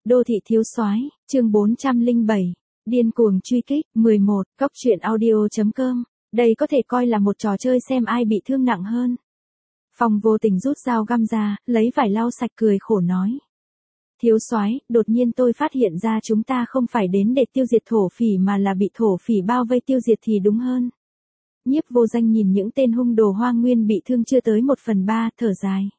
Đô thị thiếu soái, chương 407, điên cuồng truy kích, 11, cóc truyện audio.com, đây có thể coi là một trò chơi xem ai bị thương nặng hơn. Phong vô tình rút dao găm ra, lấy vải lau sạch cười khổ nói. Thiếu soái, đột nhiên tôi phát hiện ra chúng ta không phải đến để tiêu diệt thổ phỉ mà là bị thổ phỉ bao vây tiêu diệt thì đúng hơn. Nhiếp Vô Danh nhìn những tên hung đồ Hoang Nguyên bị thương chưa tới 1/3, thở dài.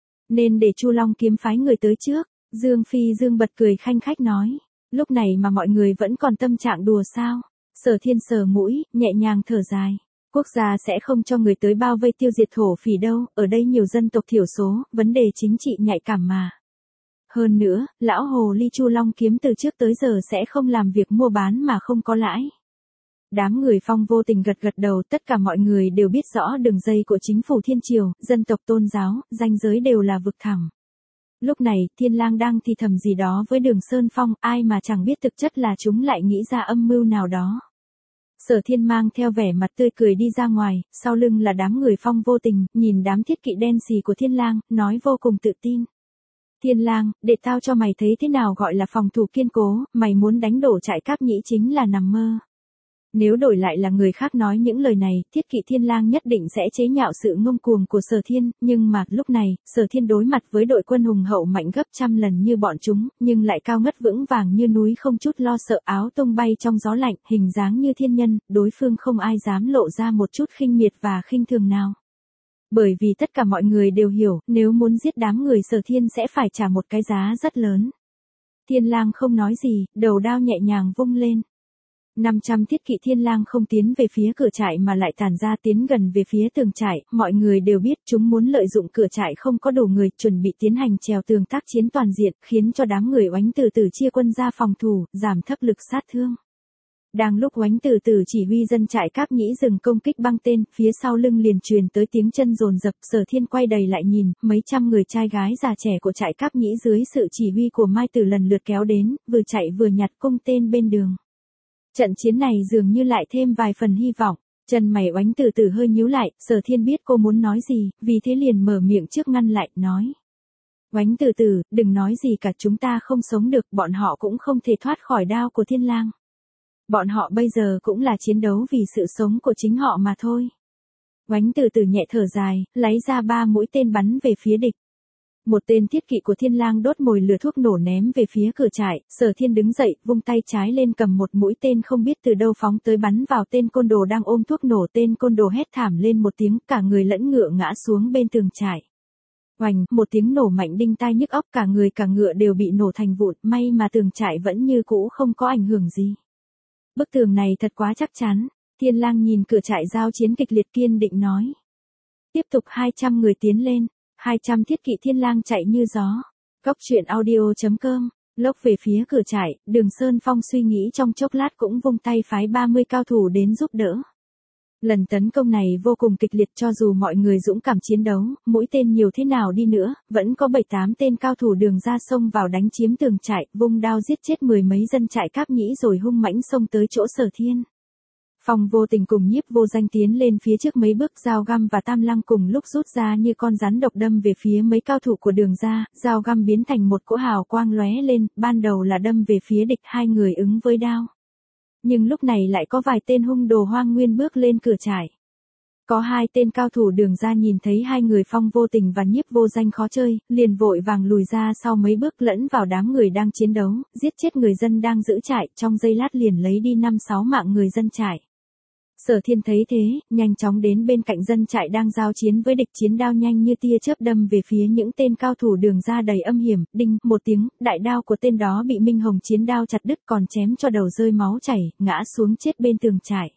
Nên để Chu Long kiếm phái người tới trước. Dương Phi Dương bật cười khanh khách nói. Lúc này mà mọi người vẫn còn tâm trạng đùa sao? Sở Thiên sờ mũi, nhẹ nhàng thở dài. Quốc gia sẽ không cho người tới bao vây tiêu diệt thổ phỉ đâu, ở đây nhiều dân tộc thiểu số, vấn đề chính trị nhạy cảm mà. Hơn nữa, lão hồ ly Chu Long kiếm từ trước tới giờ sẽ không làm việc mua bán mà không có lãi. Đám người Phong vô tình gật gật đầu, tất cả mọi người đều biết rõ đường dây của chính phủ Thiên Triều, dân tộc tôn giáo, ranh giới đều là vực thẳm. Lúc này, Thiên Lang đang thì thầm gì đó với Đường Sơn Phong, ai mà chẳng biết thực chất là chúng lại nghĩ ra âm mưu nào đó. Sở Thiên mang theo vẻ mặt tươi cười đi ra ngoài, sau lưng là đám người Phong vô tình, nhìn đám thiết kỵ đen xì của Thiên Lang, nói vô cùng tự tin. Thiên Lang, để tao cho mày thấy thế nào gọi là phòng thủ kiên cố, mày muốn đánh đổ trại Cáp Nhĩ chính là nằm mơ. Nếu đổi lại là người khác nói những lời này, thiết kỵ Thiên Lang nhất định sẽ chế nhạo sự ngông cuồng của Sở Thiên, nhưng mà, lúc này, Sở Thiên đối mặt với đội quân hùng hậu mạnh gấp trăm lần như bọn chúng, nhưng lại cao ngất vững vàng như núi không chút lo sợ, áo tung bay trong gió lạnh, hình dáng như thiên nhân, đối phương không ai dám lộ ra một chút khinh miệt và khinh thường nào. Bởi vì tất cả mọi người đều hiểu, nếu muốn giết đám người Sở Thiên sẽ phải trả một cái giá rất lớn. Thiên Lang không nói gì, đầu đao nhẹ nhàng vung lên. 500 thiết kỵ Thiên Lang không tiến về phía cửa trại mà lại tản ra tiến gần về phía tường trại, mọi người đều biết chúng muốn lợi dụng cửa trại không có đủ người, chuẩn bị tiến hành trèo tường tác chiến toàn diện, khiến cho đám người Oánh Từ Từ chia quân ra phòng thủ, giảm thấp lực sát thương. Đang lúc Oánh Từ Từ chỉ huy dân trại Cáp Nhĩ dừng công kích băng tên, phía sau lưng liền truyền tới tiếng chân dồn dập, Sở Thiên quay đầy lại nhìn, mấy trăm người trai gái già trẻ của trại Cáp Nhĩ dưới sự chỉ huy của Mai Tử lần lượt kéo đến, vừa chạy vừa nhặt cung tên bên đường. Trận chiến này dường như lại thêm vài phần hy vọng, chân mày Oánh Từ Từ hơi nhíu lại, Sở Thiên biết cô muốn nói gì, vì thế liền mở miệng trước ngăn lại, nói. Oánh Từ Từ, đừng nói gì cả, chúng ta không sống được, bọn họ cũng không thể thoát khỏi đao của Thiên Lang. Bọn họ bây giờ cũng là chiến đấu vì sự sống của chính họ mà thôi. Oánh Từ Từ nhẹ thở dài, lấy ra 3 mũi tên bắn về phía địch. Một tên thiết kỵ của Thiên Lang đốt mồi lửa thuốc nổ ném về phía cửa trại, Sở Thiên đứng dậy, vung tay trái lên cầm một mũi tên không biết từ đâu phóng tới bắn vào tên côn đồ đang ôm thuốc nổ, tên côn đồ hét thảm lên một tiếng, cả người lẫn ngựa ngã xuống bên tường trại. Oành, một tiếng nổ mạnh đinh tai nhức óc, cả người cả ngựa đều bị nổ thành vụn, may mà tường trại vẫn như cũ không có ảnh hưởng gì. Bức tường này thật quá chắc chắn, Thiên Lang nhìn cửa trại giao chiến kịch liệt kiên định nói. Tiếp tục 200 người tiến lên. 200 thiết kỵ Thiên Lang chạy như gió. Cóc truyện audio.com, lốc về phía cửa trại, Đường Sơn Phong suy nghĩ trong chốc lát cũng vung tay phái 30 cao thủ đến giúp đỡ. Lần tấn công này vô cùng kịch liệt, cho dù mọi người dũng cảm chiến đấu, mũi tên nhiều thế nào đi nữa, vẫn có 7-8 tên cao thủ Đường ra xông vào đánh chiếm tường trại, vung đao giết chết 10 mấy dân trại Cáp Nhĩ rồi hung mãnh xông tới chỗ Sở Thiên. Phong vô tình cùng Nhiếp Vô Danh tiến lên phía trước mấy bước, dao găm và tam lăng cùng lúc rút ra như con rắn độc đâm về phía mấy cao thủ của Đường ra, dao găm biến thành một cỗ hào quang lóe lên, ban đầu là đâm về phía địch, hai người ứng với đao. Nhưng lúc này lại có vài tên hung đồ Hoang Nguyên bước lên cửa trại. Có 2 tên cao thủ Đường ra nhìn thấy hai người Phong vô tình và Nhiếp Vô Danh khó chơi, liền vội vàng lùi ra sau mấy bước lẫn vào đám người đang chiến đấu, giết chết người dân đang giữ trại, trong giây lát liền lấy đi 5-6 mạng người dân trại. Sở Thiên thấy thế, nhanh chóng đến bên cạnh dân trại đang giao chiến với địch, chiến đao nhanh như tia chớp đâm về phía những tên cao thủ Đường ra đầy âm hiểm, đinh, một tiếng, đại đao của tên đó bị Minh Hồng chiến đao chặt đứt, còn chém cho đầu rơi máu chảy, ngã xuống chết bên tường trại.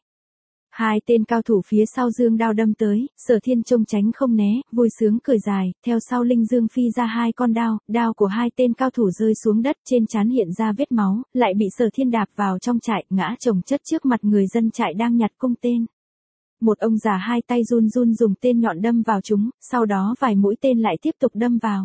2 tên cao thủ phía sau dương đao đâm tới, Sở Thiên trông tránh không né, vui sướng cười dài, theo sau linh dương phi ra 2 con đao, đao của 2 tên cao thủ rơi xuống đất, trên trán hiện ra vết máu, lại bị Sở Thiên đạp vào trong trại, ngã chồng chất trước mặt người dân trại đang nhặt cung tên. Một ông già 2 tay run run dùng tên nhọn đâm vào chúng, sau đó vài mũi tên lại tiếp tục đâm vào.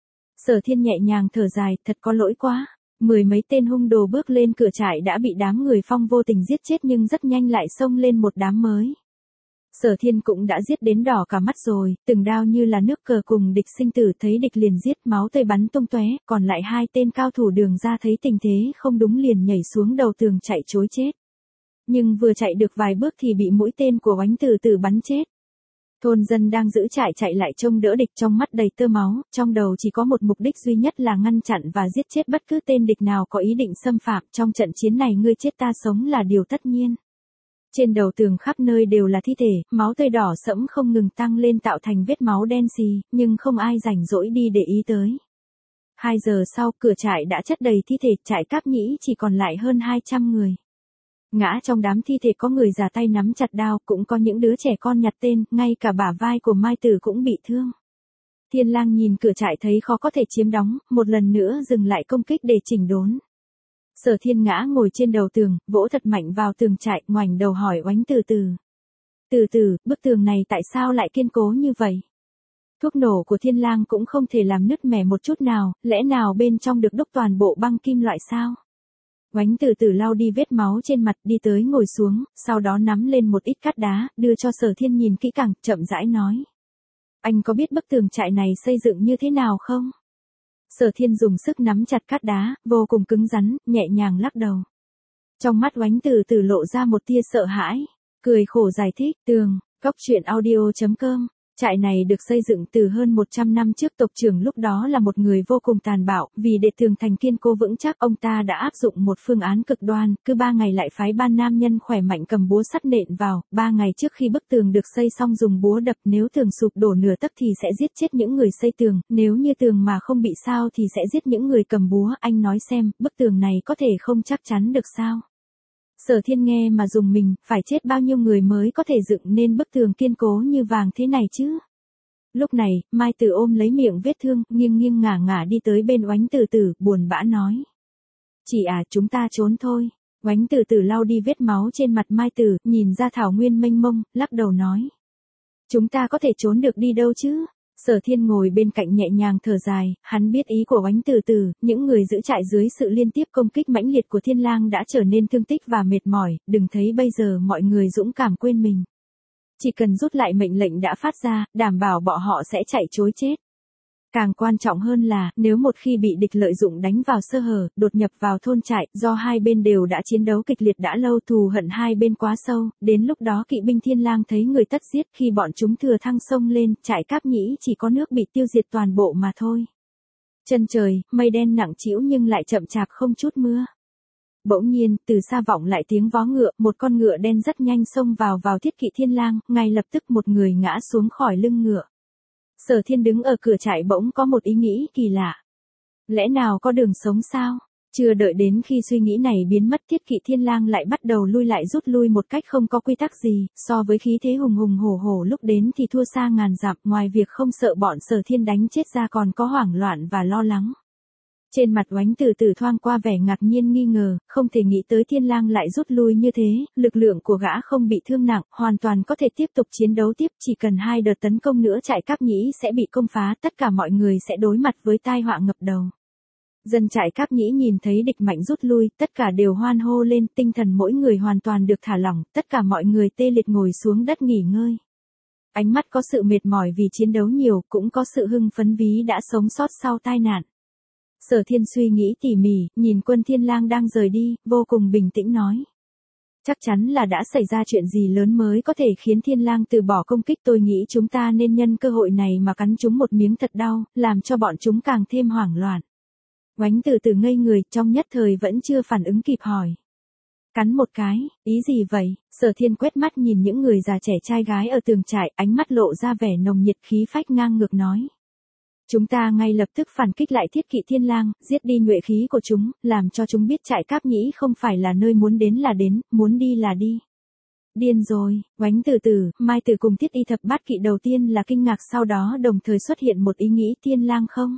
Sở Thiên nhẹ nhàng thở dài, thật có lỗi quá. 10 mấy tên hung đồ bước lên cửa trại đã bị đám người Phong vô tình giết chết, nhưng rất nhanh lại xông lên một đám mới. Sở Thiên cũng đã giết đến đỏ cả mắt rồi, từng đao như là nước cờ cùng địch sinh tử, thấy địch liền giết, máu tươi bắn tung tóe, còn lại hai tên cao thủ Đường ra thấy tình thế không đúng liền nhảy xuống đầu tường chạy trối chết. Nhưng vừa chạy được vài bước thì bị mũi tên của Oánh Từ Từ bắn chết. Thôn dân đang giữ trại chạy lại trông đỡ địch, trong mắt đầy tơ máu, trong đầu chỉ có một mục đích duy nhất là ngăn chặn và giết chết bất cứ tên địch nào có ý định xâm phạm. Trong trận chiến này ngươi chết ta sống là điều tất nhiên. Trên đầu tường khắp nơi đều là thi thể, máu tươi đỏ sẫm không ngừng tăng lên tạo thành vết máu đen xì, nhưng không ai rảnh rỗi đi để ý tới. 2 giờ sau, cửa trại đã chất đầy thi thể, trại Cáp Nhĩ chỉ còn lại hơn 200 người. Ngã trong đám thi thể có người già tay nắm chặt đao, cũng có những đứa trẻ con nhặt tên, ngay cả bả vai của Mai Tử cũng bị thương. Thiên Lang nhìn cửa trại thấy khó có thể chiếm đóng, một lần nữa dừng lại công kích để chỉnh đốn. Sở Thiên ngã ngồi trên đầu tường, vỗ thật mạnh vào tường trại, ngoảnh đầu hỏi Oánh Từ Từ. Từ Từ, bức tường này tại sao lại kiên cố như vậy? Thuốc nổ của Thiên Lang cũng không thể làm nứt mẻ một chút nào, lẽ nào bên trong được đúc toàn bộ băng kim loại sao? Oánh Từ Từ lau đi vết máu trên mặt, đi tới ngồi xuống, sau đó nắm lên một ít cát đá, đưa cho Sở Thiên nhìn kỹ càng, chậm rãi nói. Anh có biết bức tường trại này xây dựng như thế nào không? Sở Thiên dùng sức nắm chặt cát đá, vô cùng cứng rắn, nhẹ nhàng lắc đầu. Trong mắt Oánh Từ Từ lộ ra một tia sợ hãi, cười khổ giải thích, tường, coctruyện.audio.com. Trại này được xây dựng từ hơn 100 năm trước, tộc trưởng lúc đó là một người vô cùng tàn bạo, vì để tường thành kiên cố vững chắc, ông ta đã áp dụng một phương án cực đoan, cứ 3 ngày lại phái 3 nam nhân khỏe mạnh cầm búa sắt nện vào, 3 ngày trước khi bức tường được xây xong dùng búa đập, nếu tường sụp đổ nửa tấc thì sẽ giết chết những người xây tường, nếu như tường mà không bị sao thì sẽ giết những người cầm búa. Anh nói xem, bức tường này có thể không chắc chắn được sao? Sở Thiên nghe mà dùng mình, phải chết bao nhiêu người mới có thể dựng nên bức tường kiên cố như vàng thế này chứ? Lúc này, Mai Tử ôm lấy miệng vết thương, nghiêng nghiêng ngả ngả đi tới bên Oánh Từ Từ, buồn bã nói. Chị à, chúng ta trốn thôi. Oánh Từ Từ lau đi vết máu trên mặt Mai Tử, nhìn ra thảo nguyên mênh mông, lắc đầu nói. Chúng ta có thể trốn được đi đâu chứ? Sở Thiên ngồi bên cạnh nhẹ nhàng thở dài, hắn biết ý của Oánh Từ Từ, những người giữ trại dưới sự liên tiếp công kích mãnh liệt của Thiên Lang đã trở nên thương tích và mệt mỏi, đừng thấy bây giờ mọi người dũng cảm quên mình. Chỉ cần rút lại mệnh lệnh đã phát ra, đảm bảo bọn họ sẽ chạy trối chết. Càng quan trọng hơn là, nếu một khi bị địch lợi dụng đánh vào sơ hở, đột nhập vào thôn trại, do hai bên đều đã chiến đấu kịch liệt đã lâu, thù hận hai bên quá sâu, đến lúc đó kỵ binh Thiên Lang thấy người tất giết, khi bọn chúng thừa thăng sông lên, trại Cáp Nhĩ chỉ có nước bị tiêu diệt toàn bộ mà thôi. Chân trời, mây đen nặng trĩu nhưng lại chậm chạp không chút mưa. Bỗng nhiên, từ xa vọng lại tiếng vó ngựa, một con ngựa đen rất nhanh xông vào thiết kỵ Thiên Lang, ngay lập tức một người ngã xuống khỏi lưng ngựa. Sở Thiên đứng ở cửa trại bỗng có một ý nghĩ kỳ lạ. Lẽ nào có đường sống sao? Chưa đợi đến khi suy nghĩ này biến mất, thiết kỵ Thiên Lang lại bắt đầu rút lui một cách không có quy tắc gì, so với khí thế hùng hùng hổ hổ lúc đến thì thua xa ngàn dặm, ngoài việc không sợ bọn Sở Thiên đánh chết ra còn có hoảng loạn và lo lắng. Trên mặt Oánh Từ Từ thoáng qua vẻ ngạc nhiên nghi ngờ, không thể nghĩ tới Thiên Lang lại rút lui như thế, lực lượng của gã không bị thương nặng, hoàn toàn có thể tiếp tục chiến đấu tiếp, chỉ cần 2 đợt tấn công nữa trại Cáp Nhĩ sẽ bị công phá, tất cả mọi người sẽ đối mặt với tai họa ngập đầu. Dân trại Cáp Nhĩ nhìn thấy địch mạnh rút lui, tất cả đều hoan hô lên, tinh thần mỗi người hoàn toàn được thả lỏng, tất cả mọi người tê liệt ngồi xuống đất nghỉ ngơi. Ánh mắt có sự mệt mỏi vì chiến đấu nhiều, cũng có sự hưng phấn ví đã sống sót sau tai nạn. Sở Thiên suy nghĩ tỉ mỉ, nhìn quân Thiên Lang đang rời đi, vô cùng bình tĩnh nói. Chắc chắn là đã xảy ra chuyện gì lớn mới có thể khiến Thiên Lang từ bỏ công kích, tôi nghĩ chúng ta nên nhân cơ hội này mà cắn chúng một miếng thật đau, làm cho bọn chúng càng thêm hoảng loạn. Oánh Từ Từ ngây người, trong nhất thời vẫn chưa phản ứng kịp hỏi. Cắn một cái, ý gì vậy? Sở Thiên quét mắt nhìn những người già trẻ trai gái ở tường trại, ánh mắt lộ ra vẻ nồng nhiệt khí phách ngang ngược nói. Chúng ta ngay lập tức phản kích lại thiết kỵ Thiên Lang, giết đi nhuệ khí của chúng, làm cho chúng biết trại Cáp Nhĩ không phải là nơi muốn đến là đến, muốn đi là đi. Điên rồi, Oánh Từ Từ, Mai Tử cùng Thiết Y thập bát kỵ đầu tiên là kinh ngạc, sau đó đồng thời xuất hiện một ý nghĩ Thiên Lang không.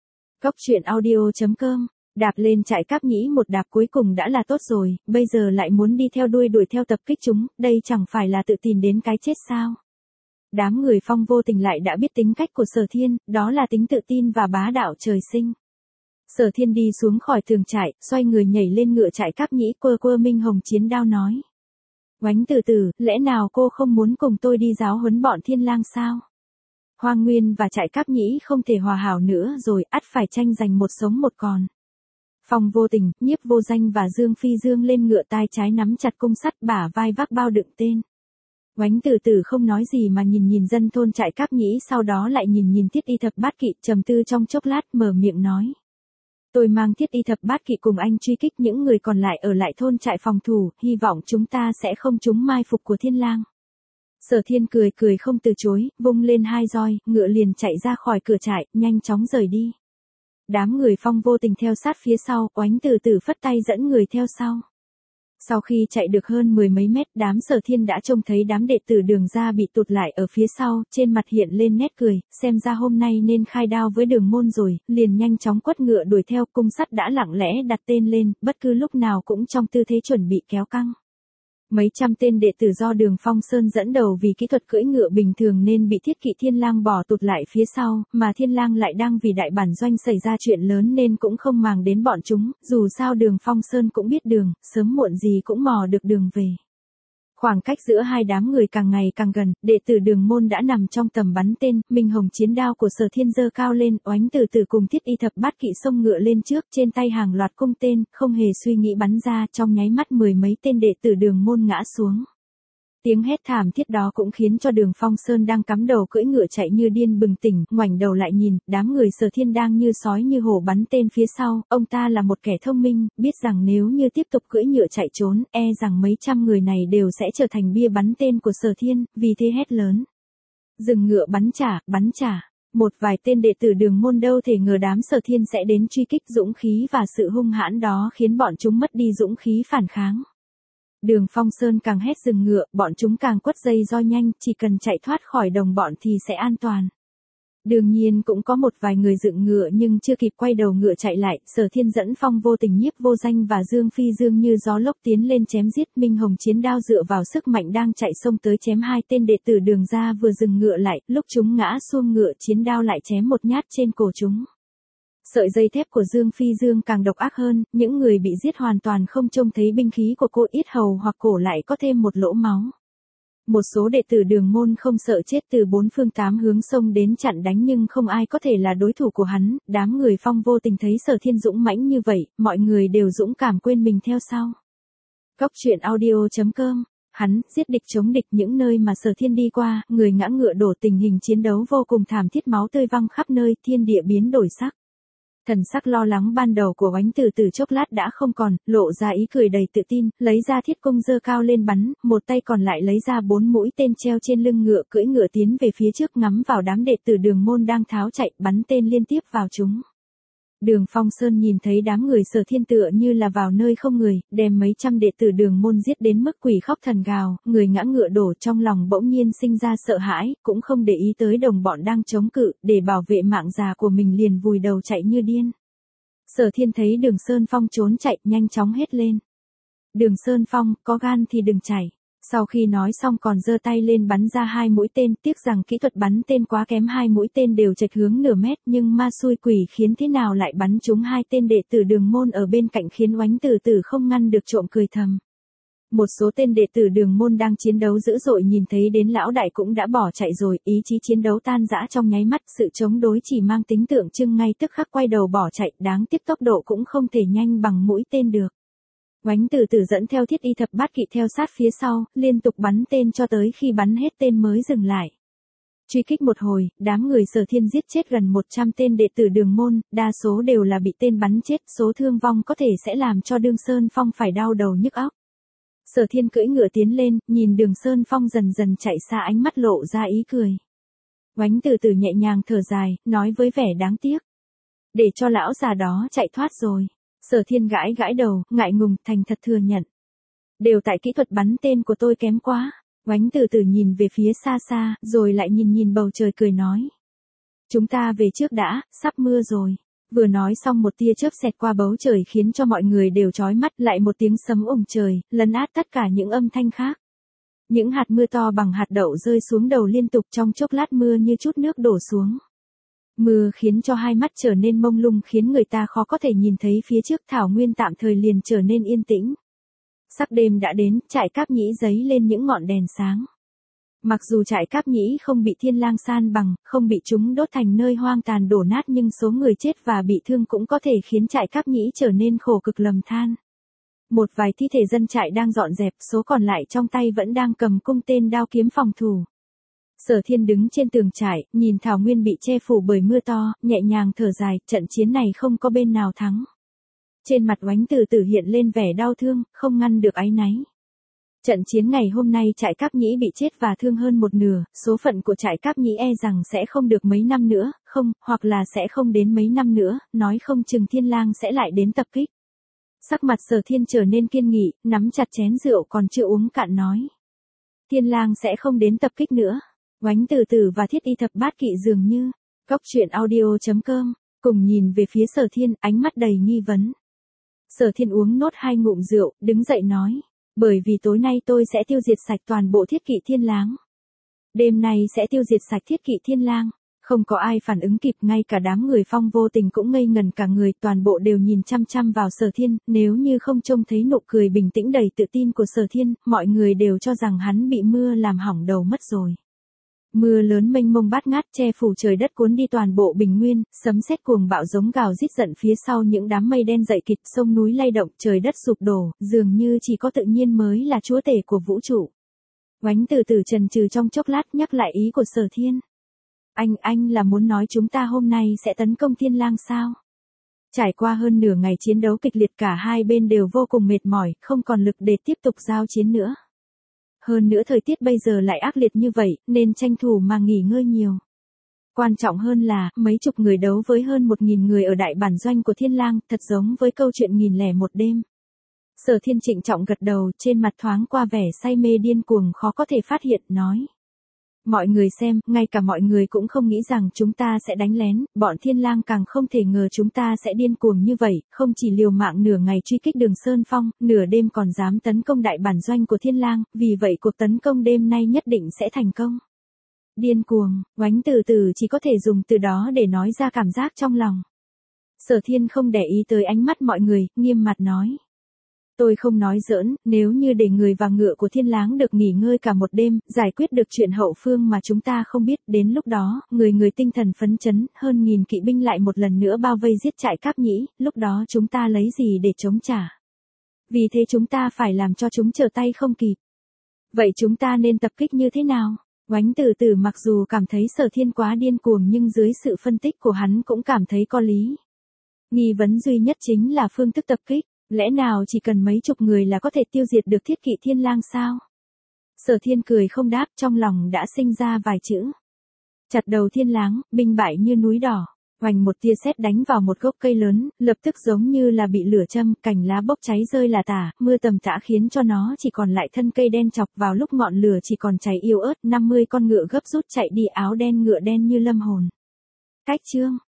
Coctruyện.audio.com, đạp lên trại Cáp Nhĩ một đạp cuối cùng đã là tốt rồi, bây giờ lại muốn đi theo đuổi theo tập kích chúng, đây chẳng phải là tự tìm đến cái chết sao. Đám người Phong vô tình lại đã biết tính cách của Sở Thiên, đó là tính tự tin và bá đạo trời sinh. Sở Thiên đi xuống khỏi tường trại, xoay người nhảy lên ngựa trại Cáp Nhĩ, quơ minh hồng chiến đao nói. Oánh Từ Từ, lẽ nào cô không muốn cùng tôi đi giáo huấn bọn thiên lang sao? Hoang Nguyên và Trại Cáp Nhĩ không thể hòa hảo nữa rồi, ắt phải tranh giành một sống một còn. Phong Vô Tình, Nhiếp Vô Danh và Dương Phi Dương lên ngựa, tay trái nắm chặt cung sắt, bả vai vác bao đựng tên. Oánh Từ Từ không nói gì mà nhìn dân thôn Trại Cáp Nhĩ, sau đó lại nhìn Thiết Y Thập Bát Kỵ, trầm tư trong chốc lát mở miệng nói. Tôi mang Thiết Y Thập Bát Kỵ cùng anh truy kích những người còn lại ở lại thôn trại phòng thủ, hy vọng chúng ta sẽ không trúng mai phục của thiên lang. Sở Thiên cười không từ chối, vung lên hai roi, ngựa liền chạy ra khỏi cửa trại, nhanh chóng rời đi. Đám người Phong Vô Tình theo sát phía sau, Oánh Từ Từ phất tay dẫn người theo sau. Sau khi chạy được hơn 10 mấy mét, đám Sở Thiên đã trông thấy đám đệ tử Đường gia bị tụt lại ở phía sau, trên mặt hiện lên nét cười, xem ra hôm nay nên khai đao với Đường môn rồi, liền nhanh chóng quất ngựa đuổi theo, cung sắt đã lặng lẽ đặt tên lên, bất cứ lúc nào cũng trong tư thế chuẩn bị kéo căng. Mấy trăm tên đệ tử do Đường Phong Sơn dẫn đầu vì kỹ thuật cưỡi ngựa bình thường nên bị Thiết Kỵ Thiên Lang bỏ tụt lại phía sau, mà Thiên Lang lại đang vì đại bản doanh xảy ra chuyện lớn nên cũng không màng đến bọn chúng, dù sao Đường Phong Sơn cũng biết đường, sớm muộn gì cũng mò được đường về. Khoảng cách giữa hai đám người càng ngày càng gần, đệ tử Đường môn đã nằm trong tầm bắn tên, minh hồng chiến đao của Sở Thiên giơ cao lên, Oánh Từ Từ cùng Thiết Y Thập Bát Kỵ xông ngựa lên trước, trên tay hàng loạt cung tên, không hề suy nghĩ bắn ra, trong nháy mắt 10 mấy tên đệ tử Đường môn ngã xuống. Tiếng hét thảm thiết đó cũng khiến cho Đường Phong Sơn đang cắm đầu cưỡi ngựa chạy như điên bừng tỉnh, ngoảnh đầu lại nhìn, đám người Sở Thiên đang như sói như hổ bắn tên phía sau, ông ta là một kẻ thông minh, biết rằng nếu như tiếp tục cưỡi ngựa chạy trốn, e rằng mấy trăm người này đều sẽ trở thành bia bắn tên của Sở Thiên, vì thế hét lớn. Dừng ngựa bắn trả. Một vài tên đệ tử Đường môn đâu thể ngờ đám Sở Thiên sẽ đến truy kích, dũng khí và sự hung hãn đó khiến bọn chúng mất đi dũng khí phản kháng. Đường Phong Sơn càng hét dừng ngựa, bọn chúng càng quất dây roi nhanh, chỉ cần chạy thoát khỏi đồng bọn thì sẽ an toàn. Đương nhiên cũng có một vài người dựng ngựa nhưng chưa kịp quay đầu ngựa chạy lại, Sở Thiên dẫn Phong Vô Tình, Nhiếp Vô Danh và Dương Phi Dương như gió lốc tiến lên chém giết, minh hồng chiến đao dựa vào sức mạnh đang chạy xông tới chém hai tên đệ tử Đường gia vừa dừng ngựa lại, lúc chúng ngã xuông ngựa chiến đao lại chém một nhát trên cổ chúng. Sợi dây thép của Dương Phi Dương càng độc ác hơn, những người bị giết hoàn toàn không trông thấy binh khí của cô, yết hầu hoặc cổ lại có thêm một lỗ máu. Một số đệ tử Đường môn không sợ chết từ bốn phương tám hướng xông đến chặn đánh nhưng không ai có thể là đối thủ của hắn, đám người Phong Vô Tình thấy Sở Thiên dũng mãnh như vậy, mọi người đều dũng cảm quên mình theo sau. Cốc truyện audio.com. Hắn giết địch chống địch, những nơi mà Sở Thiên đi qua, người ngã ngựa đổ, tình hình chiến đấu vô cùng thảm thiết, máu tươi văng khắp nơi, thiên địa biến đổi sắc. Thần sắc lo lắng ban đầu của Oánh Từ Từ chốc lát đã không còn, lộ ra ý cười đầy tự tin, lấy ra thiết cung giơ cao lên bắn, một tay còn lại lấy ra 4 mũi tên treo trên lưng ngựa, cưỡi ngựa tiến về phía trước, ngắm vào đám đệ tử Đường môn đang tháo chạy, bắn tên liên tiếp vào chúng. Đường Phong Sơn nhìn thấy đám người Sở Thiên tựa như là vào nơi không người, đem mấy trăm đệ tử Đường môn giết đến mức quỷ khóc thần gào, người ngã ngựa đổ, trong lòng bỗng nhiên sinh ra sợ hãi, cũng không để ý tới đồng bọn đang chống cự, để bảo vệ mạng già của mình liền vùi đầu chạy như điên. Sở Thiên thấy Đường Sơn Phong trốn chạy, nhanh chóng hét lên. Đường Sơn Phong, có gan thì đừng chạy. Sau khi nói xong còn giơ tay lên bắn ra 2 mũi tên, tiếc rằng kỹ thuật bắn tên quá kém, 2 mũi tên đều chệch hướng nửa mét, nhưng ma xui quỷ khiến thế nào lại bắn trúng hai tên đệ tử Đường môn ở bên cạnh, khiến Oánh Từ Từ không ngăn được trộm cười thầm. Một số tên đệ tử Đường môn đang chiến đấu dữ dội nhìn thấy đến lão đại cũng đã bỏ chạy rồi, ý chí chiến đấu tan rã trong nháy mắt, sự chống đối chỉ mang tính tượng trưng, ngay tức khắc quay đầu bỏ chạy, đáng tiếc tốc độ cũng không thể nhanh bằng mũi tên được. Oánh Từ Từ dẫn theo Thiết Y Thập Bát Kỵ theo sát phía sau, liên tục bắn tên cho tới khi bắn hết tên mới dừng lại. Truy kích một hồi, đám người Sở Thiên giết chết gần 100 tên đệ tử Đường môn, đa số đều là bị tên bắn chết, số thương vong có thể sẽ làm cho Đường Sơn Phong phải đau đầu nhức óc. Sở Thiên cưỡi ngựa tiến lên, nhìn Đường Sơn Phong dần dần chạy xa, ánh mắt lộ ra ý cười. Oánh Từ Từ nhẹ nhàng thở dài, nói với vẻ đáng tiếc. Để cho lão già đó chạy thoát rồi. Sở Thiên gãi đầu, ngại ngùng, thành thật thừa nhận. Đều tại kỹ thuật bắn tên của tôi kém quá. Oánh Từ Từ nhìn về phía xa xa, rồi lại nhìn bầu trời cười nói. Chúng ta về trước đã, sắp mưa rồi. Vừa nói xong một tia chớp xẹt qua bầu trời khiến cho mọi người đều chói mắt, lại một tiếng sấm ùng trời, lấn át tất cả những âm thanh khác. Những hạt mưa to bằng hạt đậu rơi xuống đầu liên tục, trong chốc lát mưa như chút nước đổ xuống. Mưa khiến cho hai mắt trở nên mông lung, khiến người ta khó có thể nhìn thấy phía trước, thảo nguyên tạm thời liền trở nên yên tĩnh. Sắc đêm đã đến, trại Cáp Nhĩ giấy lên những ngọn đèn sáng. Mặc dù trại Cáp Nhĩ không bị Thiên Lang san bằng, không bị chúng đốt thành nơi hoang tàn đổ nát, nhưng số người chết và bị thương cũng có thể khiến trại Cáp Nhĩ trở nên khổ cực lầm than. Một vài thi thể dân trại đang dọn dẹp, số còn lại trong tay vẫn đang cầm cung tên đao kiếm phòng thủ. Sở Thiên đứng trên tường trại, nhìn thảo nguyên bị che phủ bởi mưa to, nhẹ nhàng thở dài, trận chiến này không có bên nào thắng. Trên mặt Oánh Từ Từ hiện lên vẻ đau thương, không ngăn được áy náy. Trận chiến ngày hôm nay trại Cáp Nhĩ bị chết và thương hơn một nửa, số phận của trại Cáp Nhĩ rằng sẽ không được mấy năm nữa, hoặc là sẽ không đến mấy năm nữa, nói không chừng Thiên Lang sẽ lại đến tập kích. Sắc mặt Sở Thiên trở nên kiên nghị, nắm chặt chén rượu còn chưa uống cạn nói. Thiên Lang sẽ không đến tập kích nữa. Oánh Từ Từ và Thiết Y Thập Bát Kỵ dường như. Cốc truyện audio.com, cùng nhìn về phía Sở Thiên, ánh mắt đầy nghi vấn. Sở Thiên uống nốt 2 ngụm rượu, đứng dậy nói. Bởi vì tối nay tôi sẽ tiêu diệt sạch toàn bộ Thiết Kỵ Thiên Lang. Đêm nay sẽ tiêu diệt sạch Thiết Kỵ Thiên Lang. Không có ai phản ứng kịp, ngay cả đám người Phong Vô Tình cũng ngây ngẩn cả người, toàn bộ đều nhìn chăm chăm vào Sở Thiên, nếu như không trông thấy nụ cười bình tĩnh đầy tự tin của Sở Thiên, mọi người đều cho rằng hắn bị mưa làm hỏng đầu mất rồi. Mưa lớn mênh mông bát ngát che phủ trời đất, cuốn đi toàn bộ bình nguyên, sấm sét cuồng bạo giống gào rít giận phía sau những đám mây đen dậy kịt, sông núi lay động, trời đất sụp đổ, dường như chỉ có tự nhiên mới là chúa tể của vũ trụ. Oánh Từ Từ chần chừ trong chốc lát, nhắc lại ý của Sở Thiên. Anh là muốn nói chúng ta hôm nay sẽ tấn công Thiên Lang sao? Trải qua hơn nửa ngày chiến đấu kịch liệt, cả hai bên đều vô cùng mệt mỏi, không còn lực để tiếp tục giao chiến nữa. Hơn nữa thời tiết bây giờ lại ác liệt như vậy, nên tranh thủ mà nghỉ ngơi nhiều. Quan trọng hơn là, mấy chục người đấu với hơn 1.000 người ở đại bản doanh của Thiên Lang, thật giống với câu chuyện 1001 đêm. Sở Thiên trịnh trọng gật đầu, trên mặt thoáng qua vẻ say mê điên cuồng khó có thể phát hiện, nói. Mọi người xem, ngay cả mọi người cũng không nghĩ rằng chúng ta sẽ đánh lén, bọn Thiên Lang càng không thể ngờ chúng ta sẽ điên cuồng như vậy, không chỉ liều mạng nửa ngày truy kích Đường Sơn Phong, nửa đêm còn dám tấn công đại bản doanh của Thiên Lang, vì vậy cuộc tấn công đêm nay nhất định sẽ thành công. Điên cuồng, Oánh Từ Từ chỉ có thể dùng từ đó để nói ra cảm giác trong lòng. Sở Thiên không để ý tới ánh mắt mọi người, nghiêm mặt nói. Tôi không nói giỡn, nếu như để người và ngựa của Thiên Lang được nghỉ ngơi cả một đêm, giải quyết được chuyện hậu phương mà chúng ta không biết, đến lúc đó, người tinh thần phấn chấn, hơn 1000 kỵ binh lại một lần nữa bao vây giết trại Cáp Nhĩ, lúc đó chúng ta lấy gì để chống trả? Vì thế chúng ta phải làm cho chúng trở tay không kịp. Vậy chúng ta nên tập kích như thế nào? Oánh Từ Từ mặc dù cảm thấy Sở Thiên quá điên cuồng, nhưng dưới sự phân tích của hắn cũng cảm thấy có lý. Nghi vấn duy nhất chính là phương thức tập kích. Lẽ nào chỉ cần mấy chục người là có thể tiêu diệt được Thiết Kỵ Thiên Lang sao? Sở Thiên cười không đáp, trong lòng đã sinh ra vài chữ. Chặt đầu Thiên Lang, binh bại như núi đỏ. Hoành một tia sét đánh vào một gốc cây lớn, lập tức giống như là bị lửa châm, cành lá bốc cháy rơi là tả, mưa tầm tã khiến cho nó chỉ còn lại thân cây đen chọc, vào lúc ngọn lửa chỉ còn cháy yếu ớt, 50 con ngựa gấp rút chạy đi, áo đen ngựa đen như lâm hồn. Cách chương